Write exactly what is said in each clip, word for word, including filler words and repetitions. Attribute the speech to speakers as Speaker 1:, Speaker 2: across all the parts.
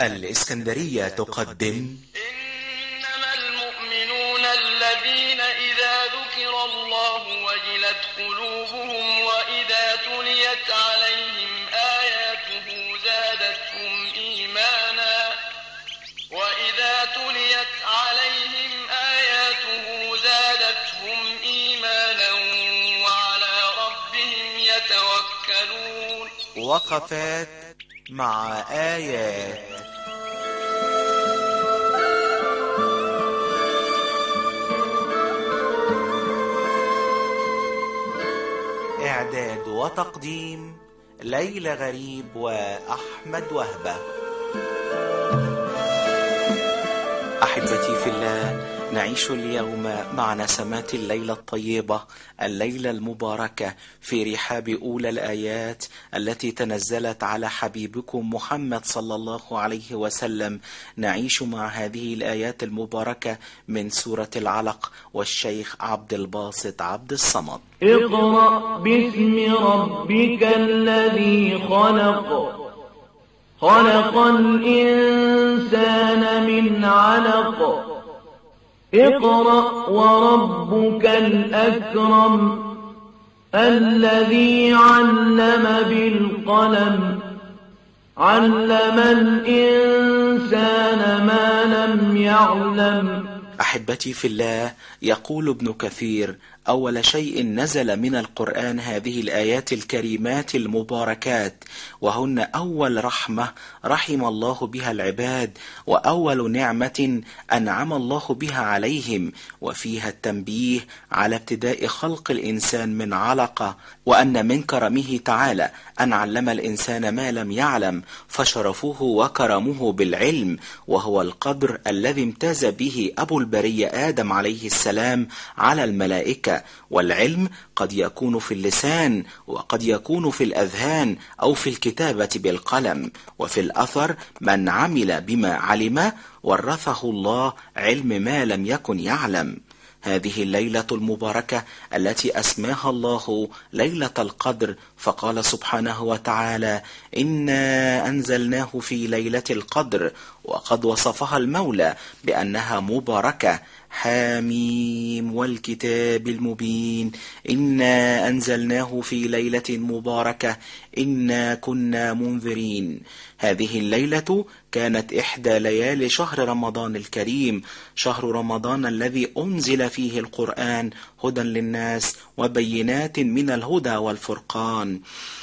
Speaker 1: الإسكندرية تقدم
Speaker 2: إنما المؤمنون الذين إذا ذكر الله وجلت قلوبهم وإذا تليت عليهم آياته زادتهم إيمانا وإذا تليت عليهم آياته زادتهم إيمانا وعلى ربهم يتوكلون.
Speaker 1: وقفات مع آيات. إعداد وتقديم ليلى غريب وأحمد وهبة. أحبتي في الله، نعيش اليوم مع نسمات الليلة الطيبة، الليلة المباركة في رحاب أولى الآيات التي تنزلت على حبيبكم محمد صلى الله عليه وسلم. نعيش مع هذه الآيات المباركة من سورة العلق والشيخ عبد الباسط عبد الصمد.
Speaker 3: اقرأ باسم ربك الذي خلق خلق الإنسان من علق اقرأ وربك الأكرم الذي علم بالقلم علم الإنسان ما لم يعلم.
Speaker 1: أحبتي في الله، يقول ابن كثير: أول شيء نزل من القرآن هذه الآيات الكريمات المباركات، وهن أول رحمة رحم الله بها العباد، وأول نعمة أنعم الله بها عليهم، وفيها التنبيه على ابتداء خلق الإنسان من علقة، وأن من كرمه تعالى أن علم الإنسان ما لم يعلم، فشرفه وكرمه بالعلم، وهو القدر الذي امتاز به أبو البرية آدم عليه السلام على الملائكة. والعلم قد يكون في اللسان، وقد يكون في الأذهان، أو في الكتابة بالقلم. وفي الأثر: من عمل بما علم ورثه الله علم ما لم يكن يعلم. هذه الليلة المباركة التي أسماها الله ليلة القدر، فقال سبحانه وتعالى: إنا أنزلناه في ليلة القدر، وقد وصفها المولى بأنها مباركة: حاميم والكتاب المبين إنا أنزلناه في ليلة مباركة إنا كنا منذرين. هذه الليلة كانت إحدى ليالي شهر رمضان الكريم، شهر رمضان الذي أنزل فيه القرآن هدى للناس وبينات من الهدى والفرقان.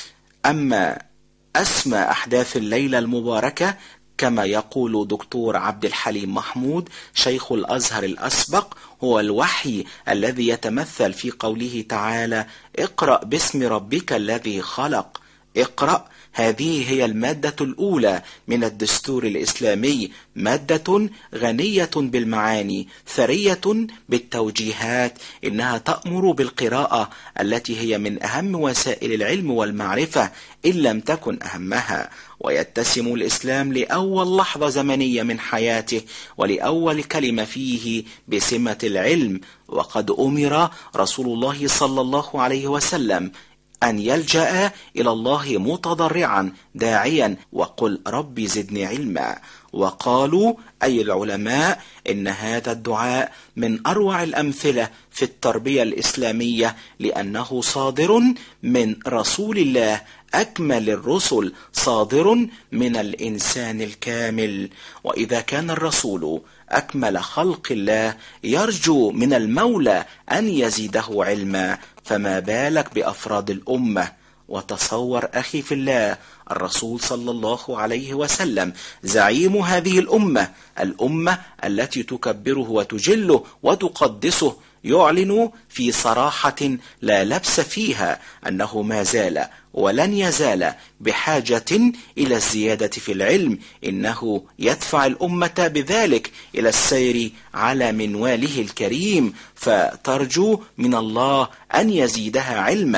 Speaker 1: أما أسمى أحداث الليلة المباركة كما يقول دكتور عبد الحليم محمود شيخ الأزهر الأسبق، هو الوحي الذي يتمثل في قوله تعالى: اقرأ باسم ربك الذي خلق. اقرأ، هذه هي المادة الأولى من الدستور الإسلامي، مادة غنية بالمعاني ثرية بالتوجيهات، إنها تأمر بالقراءة التي هي من أهم وسائل العلم والمعرفة إن لم تكن أهمها. ويتسم الإسلام لأول لحظة زمنية من حياته ولأول كلمة فيه بسمة العلم، وقد أمر رسول الله صلى الله عليه وسلم أن يلجأ إلى الله متضرعا داعيا: وقل رب زدني علما. وقالوا أي العلماء إن هذا الدعاء من أروع الأمثلة في التربية الإسلامية، لأنه صادر من رسول الله أكمل الرسل، صادر من الإنسان الكامل. وإذا كان الرسول أكمل خلق الله يرجو من المولى أن يزيده علما، فما بالك بأفراد الأمة؟ وتصور أخي في الله، الرسول صلى الله عليه وسلم زعيم هذه الأمة، الأمة التي تكبره وتجله وتقدسه، يعلن في صراحة لا لبس فيها أنه ما زال ولن يزال بحاجة إلى الزيادة في العلم، إنه يدفع الأمة بذلك إلى السير على منواله الكريم، فترجو من الله أن يزيدها علما.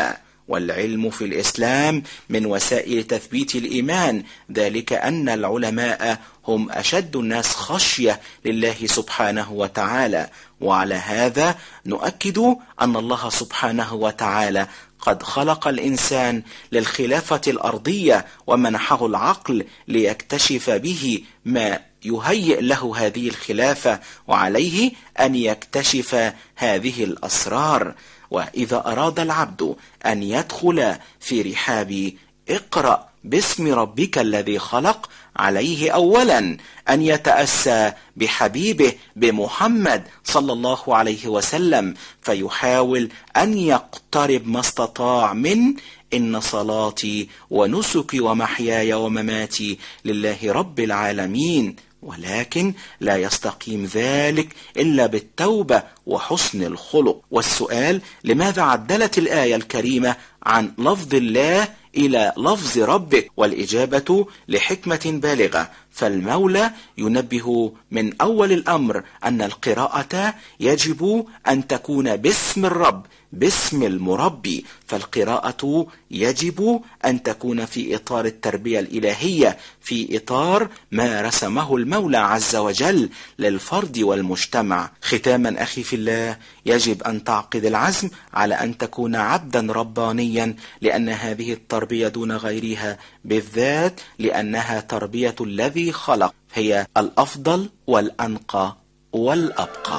Speaker 1: والعلم في الإسلام من وسائل تثبيت الإيمان، ذلك أن العلماء هم أشد الناس خشية لله سبحانه وتعالى. وعلى هذا نؤكد أن الله سبحانه وتعالى قد خلق الإنسان للخلافة الأرضية ومنحه العقل ليكتشف به ما يهيئ له هذه الخلافة، وعليه أن يكتشف هذه الأسرار. وإذا أراد العبد أن يدخل في رحاب اقرأ باسم ربك الذي خلق، عليه أولا أن يتأسى بحبيبه بمحمد صلى الله عليه وسلم، فيحاول أن يقترب ما استطاع من إن صلاتي ونسكي ومحياي ومماتي لله رب العالمين. ولكن لا يستقيم ذلك إلا بالتوبة وحسن الخلق. والسؤال: لماذا عدلت الآية الكريمة عن لفظ الله إلى لفظ ربك؟ والإجابة لحكمة بالغة، فالمولى ينبه من أول الأمر أن القراءة يجب أن تكون باسم الرب، باسم المربي، فالقراءة يجب أن تكون في إطار التربية الإلهية، في إطار ما رسمه المولى عز وجل للفرد والمجتمع. ختاما أخي في الله، يجب أن تعقد العزم على أن تكون عبدا ربانيا، لأن هذه التربية دون غيرها، بالذات لأنها تربية الذي خلق، هي الأفضل والأنقى والأبقى.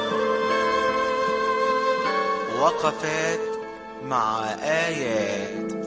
Speaker 1: وقفات مع آيات.